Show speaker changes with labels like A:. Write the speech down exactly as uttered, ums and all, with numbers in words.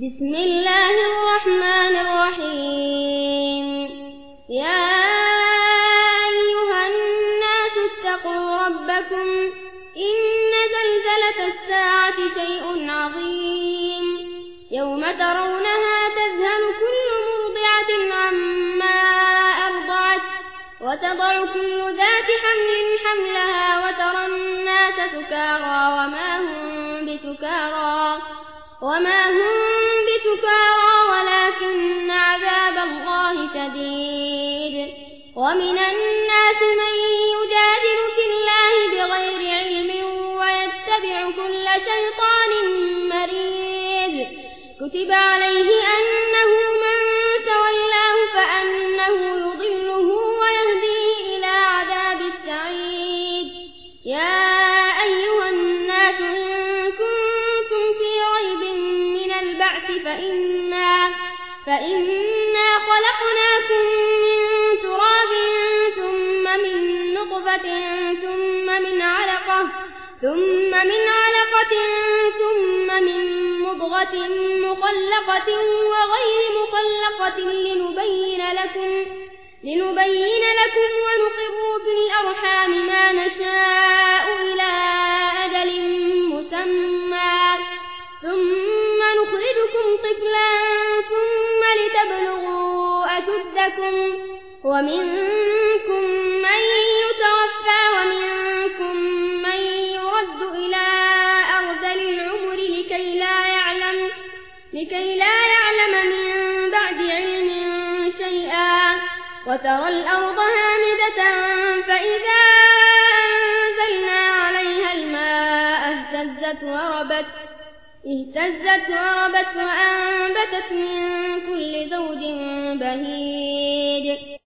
A: بسم الله الرحمن الرحيم. يا أيها الناس اتقوا ربكم إن زلزلة الساعة شيء عظيم يوم ترونها تذهل كل مرضعة عما أرضعت وتضع كل ذات حمل حملها وترى الناس سكارى وما هم بسكارى وما هم بسكارى ولكن عذاب الله شديد. ومن الناس من يجادل في الله بغير علم ويتبع كل شيطان مريد. كتب عليه أنه من تولاه فأنه يضله ويهديه إلى عذاب السعيد. يا أيها الناس إن كنتم في ريب من البعث فإنا, فإنا خلقناكم من تراب ثم من نطفة ثم من علقة ثم من علقة ثم من مضغة مخلقة وغير مخلقة لنبين لكم لنبين لكم ونقر في الأرحام ما نشاء إلى أجل مسمى ثم نخرجكم طفلا ثم لتبلغوا أشدكم ومنكم من يتوفى ومنكم من يرد إلى أرذل العمر لكي لا يعلم لكي لا يعلم من بعد علم شيئا. وترى الأرض هامدة فإذا أنزلنا عليها الماء اهتزت وربت اهتزت وربت وأنبتت من كل زوج بهيج.